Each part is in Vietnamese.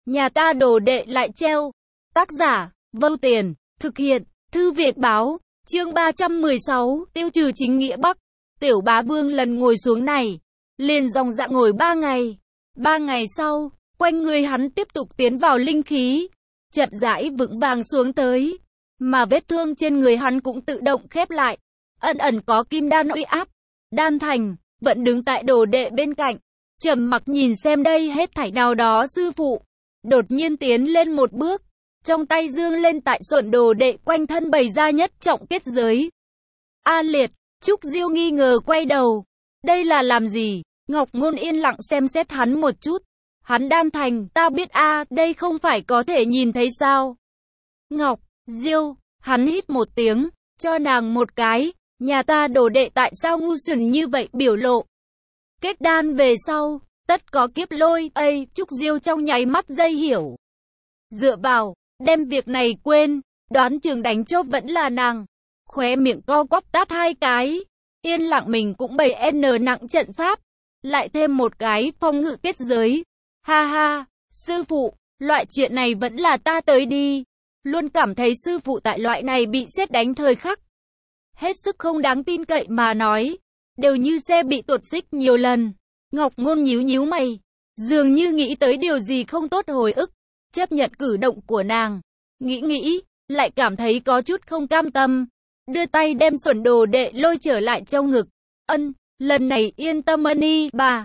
Nhà ta đồ đệ lại treo. Tác giả, Vâu Tiền, thực hiện, Thư viện báo, chương 316, tiêu trừ chính nghĩa Bắc. Tiểu Bá Vương lần ngồi xuống này, liền dòng dã ngồi 3 ngày. 3 ngày sau, quanh người hắn tiếp tục tiến vào linh khí, chậm rãi vững vàng xuống tới, mà vết thương trên người hắn cũng tự động khép lại. Ẩn ẩn có kim đan uy áp. Đan Thành vẫn đứng tại đồ đệ bên cạnh, trầm mặc nhìn xem đây hết thảy. Nào đó sư phụ đột nhiên tiến lên một bước, trong tay dương lên tại xuẩn đồ đệ quanh thân bày ra nhất trọng kết giới. A Liệt, Trúc Diêu nghi ngờ quay đầu. Đây là làm gì? Ngọc Ngôn yên lặng xem xét hắn một chút. Hắn Đan Thành, ta biết a, đây không phải có thể nhìn thấy sao? Ngọc Diêu, hắn hít một tiếng, cho nàng một cái. Nhà ta đồ đệ tại sao ngu xuẩn như vậy? Biểu lộ kết đan về sau, tất có kiếp lôi. Trúc Diêu trong nháy mắt dây hiểu. Dựa vào, đem việc này quên, đoán chừng đánh chốt vẫn là nàng. Khóe miệng co quắp tát 2 cái, yên lặng mình cũng bày N nặng trận pháp, lại thêm một cái phong ngự kết giới. Ha ha, sư phụ, loại chuyện này vẫn là ta tới đi. Luôn cảm thấy sư phụ tại loại này bị sét đánh thời khắc hết sức không đáng tin cậy mà nói, đều như xe bị tuột xích nhiều lần. Ngọc Ngôn nhíu nhíu mày, dường như nghĩ tới điều gì không tốt, hồi ức, chấp nhận cử động của nàng. Nghĩ, lại cảm thấy có chút không cam tâm, đưa tay đem xuẩn đồ đệ lôi trở lại trong ngực. Lần này yên tâm đi,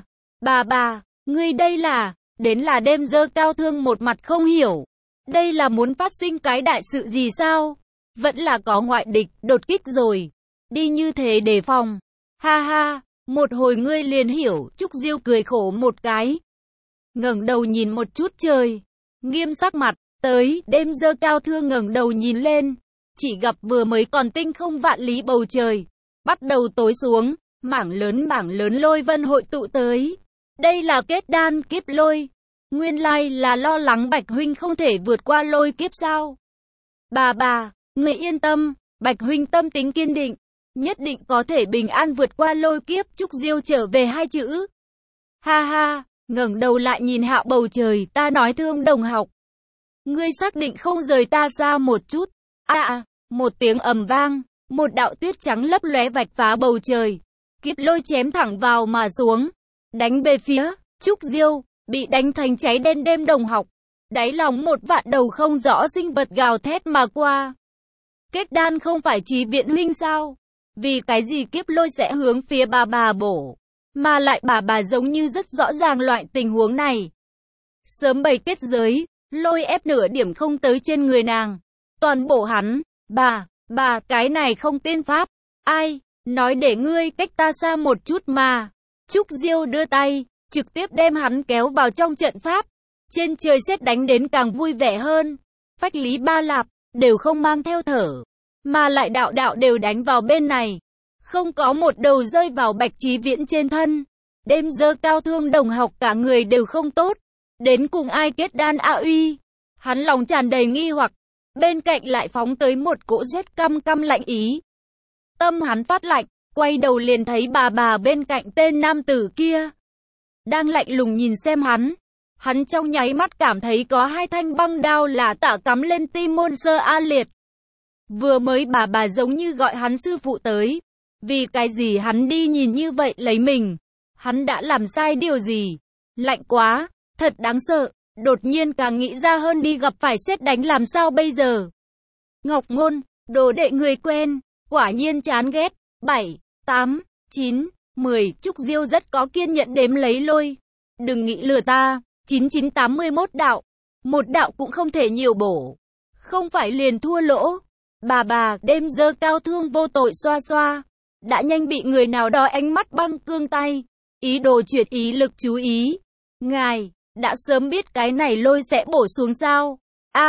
bà, ngươi đây là, đến là đêm dơ cao thương một mặt không hiểu. Đây là muốn phát sinh cái đại sự gì sao? Vẫn là có ngoại địch đột kích rồi. Đi như thế đề phòng. Ha ha, một hồi ngươi liền hiểu. Trúc Diêu cười khổ một cái, ngẩng đầu nhìn một chút trời, nghiêm sắc mặt. Tới, đêm dơ cao thương ngẩng đầu nhìn lên, chỉ gặp vừa mới còn tinh không vạn lý bầu trời bắt đầu tối xuống, mảng lớn lôi vân hội tụ tới. Đây là kết đan kiếp lôi. Nguyên lai là lo lắng Bạch huynh không thể vượt qua lôi kiếp sao? Bà, người yên tâm, Bạch huynh tâm tính kiên định, nhất định có thể bình an vượt qua lôi kiếp. Trúc Diêu trở về 2 chữ. Ha ha, ngẩng đầu lại nhìn hạ bầu trời, ta nói Thương đồng học, ngươi xác định không rời ta xa một chút? Một tiếng ầm vang, một đạo tuyết trắng lấp lóe vạch phá bầu trời, kiếp lôi chém thẳng vào mà xuống, đánh về phía Trúc Diêu. Bị đánh thành cháy đen. Đêm đồng học, đáy lòng một vạn đầu không rõ sinh vật gào thét mà qua. Kết đan không phải Chí Viện huynh sao? Vì cái gì kiếp lôi sẽ hướng phía bà bổ? Mà lại bà giống như rất rõ ràng loại tình huống này. Sớm bày kết giới, lôi ép nửa điểm không tới trên người nàng. Toàn bộ hắn, bà, cái này không tiên pháp. Ai, nói để ngươi cách ta xa một chút mà. Trúc Diêu đưa tay, trực tiếp đem hắn kéo vào trong trận pháp. Trên trời sét đánh đến càng vui vẻ hơn. Phách Lý Ba Lạp đều không mang theo thở, mà lại đạo đều đánh vào bên này, không có một đầu rơi vào Bạch Chí Viễn trên thân. Đêm dơ cao thương đồng học cả người đều không tốt, đến cùng ai kết đan uy? Hắn lòng tràn đầy nghi hoặc, bên cạnh lại phóng tới một cỗ rét căm lạnh ý. Tâm hắn phát lạnh, quay đầu liền thấy bà bên cạnh tên nam tử kia đang lạnh lùng nhìn xem hắn. Hắn trong nháy mắt cảm thấy có 2 thanh băng đao là tạ cắm lên tim môn sơ A Liệt. Vừa mới bà giống như gọi hắn sư phụ tới. Vì cái gì hắn đi nhìn như vậy lấy mình? Hắn đã làm sai điều gì? Lạnh quá, thật đáng sợ. Đột nhiên càng nghĩ ra hơn, đi gặp phải sét đánh làm sao bây giờ? Ngọc Ngôn, đồ đệ người quen, quả nhiên chán ghét. 7, 8, 9, 10. Trúc Diêu rất có kiên nhẫn đếm lấy lôi. Đừng nghĩ lừa ta. 9981 đạo. Một đạo cũng không thể nhiều bổ. Không phải liền thua lỗ. Bà, đêm dơ cao thương vô tội xoa. Đã nhanh bị người nào đó ánh mắt băng cương tay. Ý đồ chuyển ý lực chú ý. Ngài, đã sớm biết cái này lôi sẽ bổ xuống sao?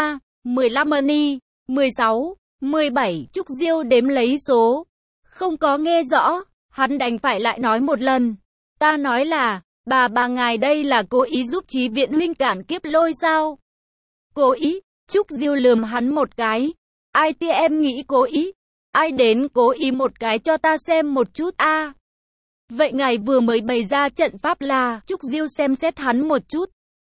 15 ni, 16, 17. Trúc Diêu đếm lấy số. Không có nghe rõ. Hắn đành phải lại nói một lần. Ta nói là, bà ngài đây là cố ý giúp Chí Viện huynh cản kiếp lôi sao? Cố ý? Trúc Diêu lườm hắn một cái. Ai tia em nghĩ cố ý? Ai đến cố ý một cái cho ta xem một chút Vậy ngài vừa mới bày ra trận pháp là? Trúc Diêu xem xét hắn một chút.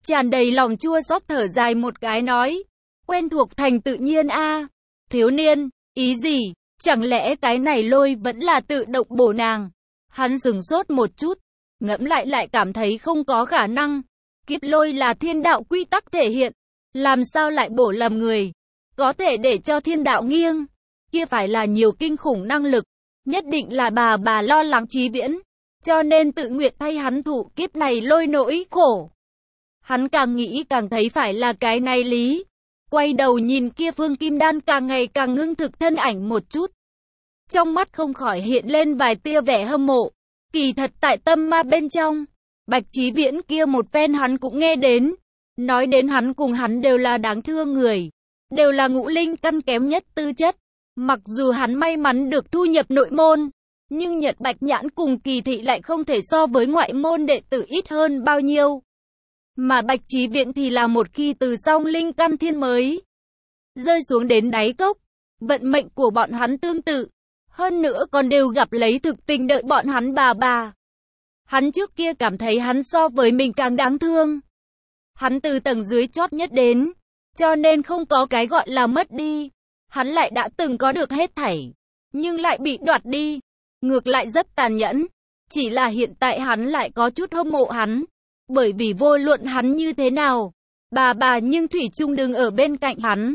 tràn đầy lòng chua xót thở dài một cái nói, quen thuộc thành tự nhiên a. Thiếu niên, ý gì? Chẳng lẽ cái này lôi vẫn là tự động bổ nàng? Hắn sửng sốt một chút, ngẫm lại cảm thấy không có khả năng. Kiếp lôi là thiên đạo quy tắc thể hiện, làm sao lại bổ lầm người? Có thể để cho thiên đạo nghiêng, kia phải là nhiều kinh khủng năng lực, nhất định là bà lo lắng Chí Viễn, cho nên tự nguyện thay hắn thụ kiếp này lôi nỗi khổ. Hắn càng nghĩ càng thấy phải là cái này lý. Quay đầu nhìn kia Phương Kim Đan càng ngày càng ngưng thực thân ảnh một chút. Trong mắt không khỏi hiện lên vài tia vẻ hâm mộ. Kỳ thật tại tâm ma bên trong, Bạch Chí Viễn kia một phen hắn cũng nghe đến. Nói đến hắn cùng hắn đều là đáng thương người. Đều là ngũ linh căn kém nhất tư chất. Mặc dù hắn may mắn được thu nhập nội môn, nhưng Nhật Bạch Nhãn cùng Kỳ Thị lại không thể so với ngoại môn đệ tử ít hơn bao nhiêu. Mà Bạch Chí Viễn thì là một khi từ song linh căn thiên mới rơi xuống đến đáy cốc, vận mệnh của bọn hắn tương tự, hơn nữa còn đều gặp lấy thực tình đợi bọn hắn bà. Hắn trước kia cảm thấy hắn so với mình càng đáng thương. Hắn từ tầng dưới chót nhất đến, cho nên không có cái gọi là mất đi. Hắn lại đã từng có được hết thảy, nhưng lại bị đoạt đi, ngược lại rất tàn nhẫn. Chỉ là hiện tại hắn lại có chút hâm mộ hắn. Bởi vì vô luận hắn như thế nào, bà nhưng thủy chung đừng ở bên cạnh hắn.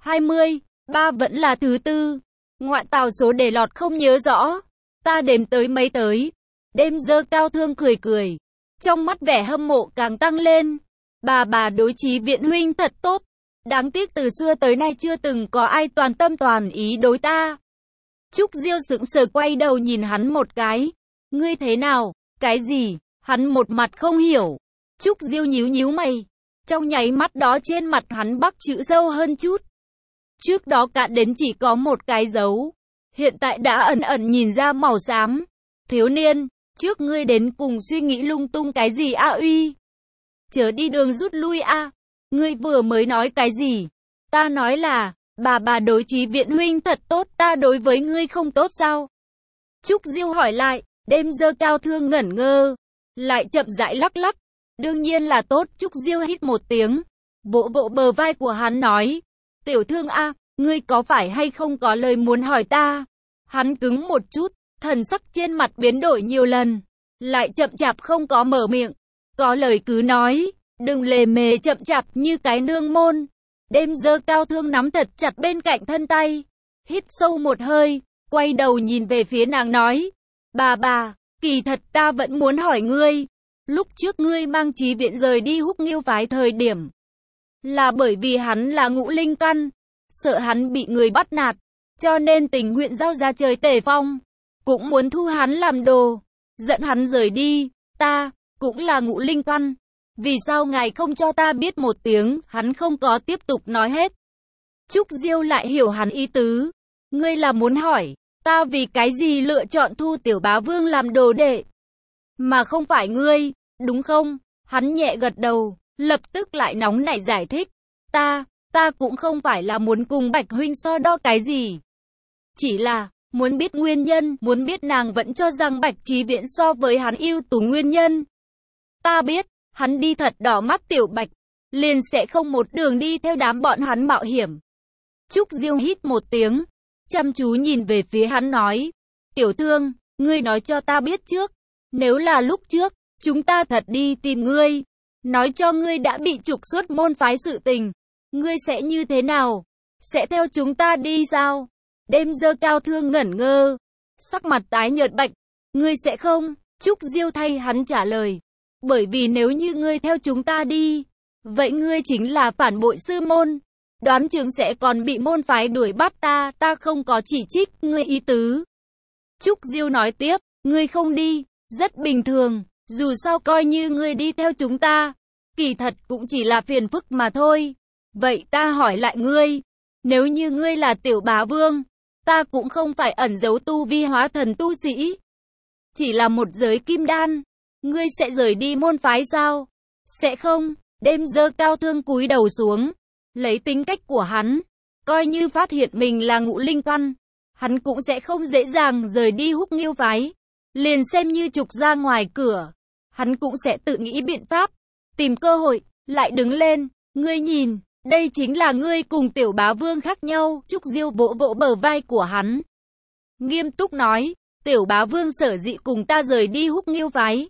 23 vẫn là thứ tư. Ngoại tào số đề lọt không nhớ rõ. Ta đếm tới mấy tới. Đêm dơ cao thương cười. Trong mắt vẻ hâm mộ càng tăng lên. Bà đối Chí Viễn huynh thật tốt. Đáng tiếc từ xưa tới nay chưa từng có ai toàn tâm toàn ý đối ta. Trúc Diêu sững sờ quay đầu nhìn hắn một cái. Ngươi thế nào? Cái gì? Hắn một mặt không hiểu. Trúc Diêu nhíu mày. Trong nháy mắt đó trên mặt hắn bắc chữ sâu hơn chút. Trước đó cạn đến chỉ có một cái dấu. Hiện tại đã ẩn nhìn ra màu xám. Thiếu niên, trước ngươi đến cùng suy nghĩ lung tung cái gì a uy? Chớ đi đường rút lui a. Ngươi vừa mới nói cái gì? Ta nói là, bà đối Chí Viễn huynh thật tốt, ta đối với ngươi không tốt sao? Trúc Diêu hỏi lại, đêm dơ cao thương ngẩn ngơ. Lại chậm rãi lắc. Đương nhiên là tốt. Trúc Diêu hít một tiếng, vỗ bờ vai của hắn nói, tiểu thương a, ngươi có phải hay không có lời muốn hỏi ta? Hắn cứng một chút, thần sắc trên mặt biến đổi nhiều lần, lại chậm chạp không có mở miệng. Có lời cứ nói, đừng lề mề chậm chạp như cái nương môn. Đêm dơ cao thương nắm thật chặt bên cạnh thân tay, hít sâu một hơi, quay đầu nhìn về phía nàng nói, bà, kỳ thật ta vẫn muốn hỏi ngươi, lúc trước ngươi mang Chí Viễn rời đi Húc Nghiêu phái thời điểm, là bởi vì hắn là ngũ linh căn, sợ hắn bị người bắt nạt, cho nên tình nguyện giao ra trời Tề Phong, cũng muốn thu hắn làm đồ, dẫn hắn rời đi. Ta cũng là ngũ linh căn, vì sao ngài không cho ta biết một tiếng? Hắn không có tiếp tục nói hết. Trúc Diêu lại hiểu hắn ý tứ, ngươi là muốn hỏi ta vì cái gì lựa chọn thu Tiểu Bá Vương làm đồ đệ, mà không phải ngươi, đúng không? Hắn nhẹ gật đầu, lập tức lại nóng nảy giải thích. Ta cũng không phải là muốn cùng Bạch huynh so đo cái gì. Chỉ là, muốn biết nguyên nhân, muốn biết nàng vẫn cho rằng Bạch Chí Viễn so với hắn ưu tú nguyên nhân. Ta biết, hắn đi thật đỏ mắt Tiểu Bạch, liền sẽ không một đường đi theo đám bọn hắn mạo hiểm. Trúc Diêu hít một tiếng, chăm chú nhìn về phía hắn nói, tiểu thương, ngươi nói cho ta biết trước, nếu là lúc trước, chúng ta thật đi tìm ngươi, nói cho ngươi đã bị trục xuất môn phái sự tình, ngươi sẽ như thế nào? Sẽ theo chúng ta đi sao? Đêm dơ cao thương ngẩn ngơ, sắc mặt tái nhợt bạch, ngươi sẽ không? Trúc Diêu thay hắn trả lời, bởi vì nếu như ngươi theo chúng ta đi, vậy ngươi chính là phản bội sư môn, đoán chừng sẽ còn bị môn phái đuổi bắt ta không có chỉ trích ngươi ý tứ. Trúc Diêu nói tiếp, ngươi không đi, rất bình thường, dù sao coi như ngươi đi theo chúng ta, kỳ thật cũng chỉ là phiền phức mà thôi. Vậy ta hỏi lại ngươi, nếu như ngươi là Tiểu Bá Vương, ta cũng không phải ẩn giấu tu vi hóa thần tu sĩ, chỉ là một giới kim đan, ngươi sẽ rời đi môn phái sao? Sẽ không. Đêm dơ cao thương cúi đầu xuống, lấy tính cách của hắn, coi như phát hiện mình là ngũ linh căn, hắn cũng sẽ không dễ dàng rời đi Húc Nghiêu phái, liền xem như trục ra ngoài cửa, hắn cũng sẽ tự nghĩ biện pháp, tìm cơ hội, lại đứng lên. Ngươi nhìn, đây chính là ngươi cùng Tiểu Bá Vương khác nhau. Trúc Diêu vỗ vỗ bờ vai của hắn, nghiêm túc nói, Tiểu Bá Vương sở dĩ cùng ta rời đi Húc Nghiêu phái,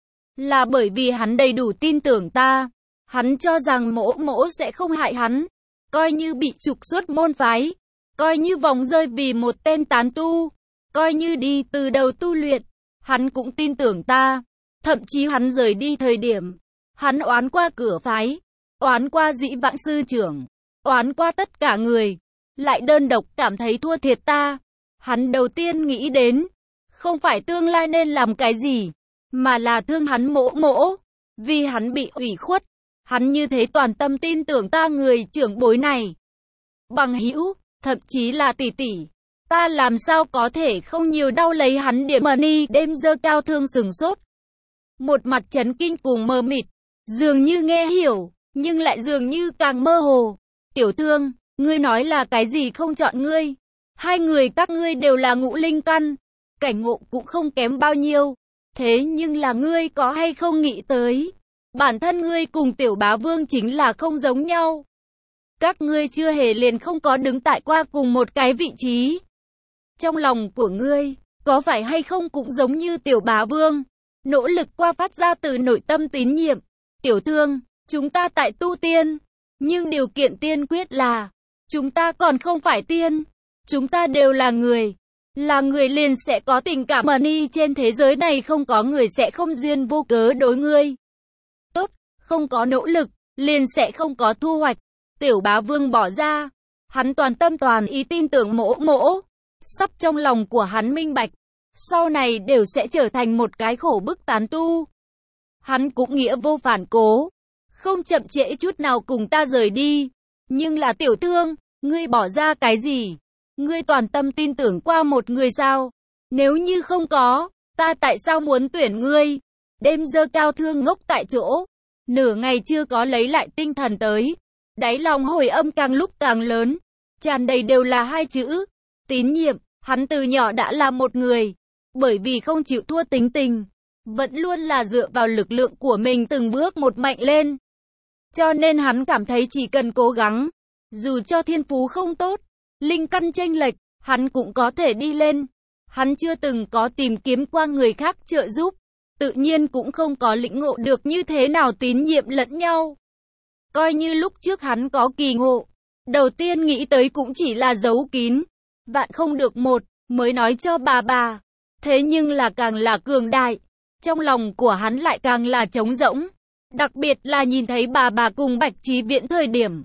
là bởi vì hắn đầy đủ tin tưởng ta. Hắn cho rằng mỗ mỗ sẽ không hại hắn, coi như bị trục xuất môn phái, coi như vòng rơi vì một tên tán tu, coi như đi từ đầu tu luyện, hắn cũng tin tưởng ta. Thậm chí hắn rời đi thời điểm, hắn oán qua cửa phái, oán qua Dĩ Vãng sư trưởng, oán qua tất cả người, lại đơn độc cảm thấy thua thiệt ta. Hắn đầu tiên nghĩ đến, không phải tương lai nên làm cái gì, mà là thương hắn mỗ mỗ, vì hắn bị ủy khuất. Hắn như thế toàn tâm tin tưởng ta người trưởng bối này. Bằng hữu, thậm chí là tỷ tỷ. Ta làm sao có thể không nhiều đau lấy hắn điểm mà ni đêm dơ cao thương sừng sốt. Một mặt chấn kinh cùng mờ mịt, dường như nghe hiểu, nhưng lại dường như càng mơ hồ. Tiểu Thương, ngươi nói là cái gì không chọn ngươi? Hai người các ngươi đều là ngũ linh căn, cảnh ngộ cũng không kém bao nhiêu. Thế nhưng là ngươi có hay không nghĩ tới, bản thân ngươi cùng Tiểu Bá Vương chính là không giống nhau. Các ngươi chưa hề liền không có đứng tại qua cùng một cái vị trí. Trong lòng của ngươi, có phải hay không cũng giống như Tiểu Bá Vương, nỗ lực qua phát ra từ nội tâm tín nhiệm. Tiểu Thương, chúng ta tại tu tiên, nhưng điều kiện tiên quyết là, chúng ta còn không phải tiên, chúng ta đều là người. Là người liền sẽ có tình cảm mà ni trên thế giới này không có người sẽ không duyên vô cớ đối ngươi tốt, không có nỗ lực, liền sẽ không có thu hoạch. Tiểu Bá Vương bỏ ra, hắn toàn tâm toàn ý tin tưởng mỗ mỗ, sắp trong lòng của hắn minh bạch, sau này đều sẽ trở thành một cái khổ bức tán tu. Hắn cũng nghĩa vô phản cố, không chậm trễ chút nào cùng ta rời đi. Nhưng là Tiểu Thương, ngươi bỏ ra cái gì? Ngươi toàn tâm tin tưởng qua một người sao? Nếu như không có, ta tại sao muốn tuyển ngươi? Đêm dơ cao thương ngốc tại chỗ, nửa ngày chưa có lấy lại tinh thần tới. Đáy lòng hồi âm càng lúc càng lớn, tràn đầy đều là hai chữ, tín nhiệm. Hắn từ nhỏ đã là một người, bởi vì không chịu thua tính tình, vẫn luôn là dựa vào lực lượng của mình từng bước một mạnh lên. Cho nên hắn cảm thấy chỉ cần cố gắng, dù cho thiên phú không tốt, linh căn chênh lệch, hắn cũng có thể đi lên. Hắn chưa từng có tìm kiếm qua người khác trợ giúp, tự nhiên cũng không có lĩnh ngộ được như thế nào tín nhiệm lẫn nhau. Coi như lúc trước hắn có kỳ ngộ, đầu tiên nghĩ tới cũng chỉ là giấu kín, vạn không được một, mới nói cho bà. Thế nhưng là càng là cường đại, trong lòng của hắn lại càng là trống rỗng. Đặc biệt là nhìn thấy bà cùng Bạch Chí Viễn thời điểm,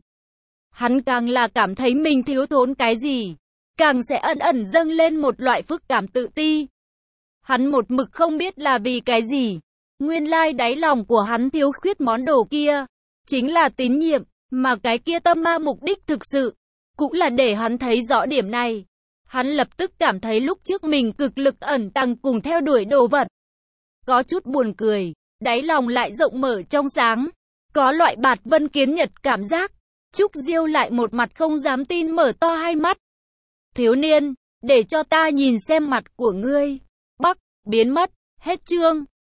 hắn càng là cảm thấy mình thiếu thốn cái gì, càng sẽ ẩn ẩn dâng lên một loại phức cảm tự ti. Hắn một mực không biết là vì cái gì, nguyên lai đáy lòng của hắn thiếu khuyết món đồ kia, chính là tín nhiệm, mà cái kia tâm ma mục đích thực sự, cũng là để hắn thấy rõ điểm này. Hắn lập tức cảm thấy lúc trước mình cực lực ẩn tăng cùng theo đuổi đồ vật, có chút buồn cười, đáy lòng lại rộng mở trong sáng, có loại bạt vân kiến nhật cảm giác. Trúc Diêu lại một mặt không dám tin mở to hai mắt. Thiếu niên, để cho ta nhìn xem mặt của ngươi. Bắc, biến mất, hết chương.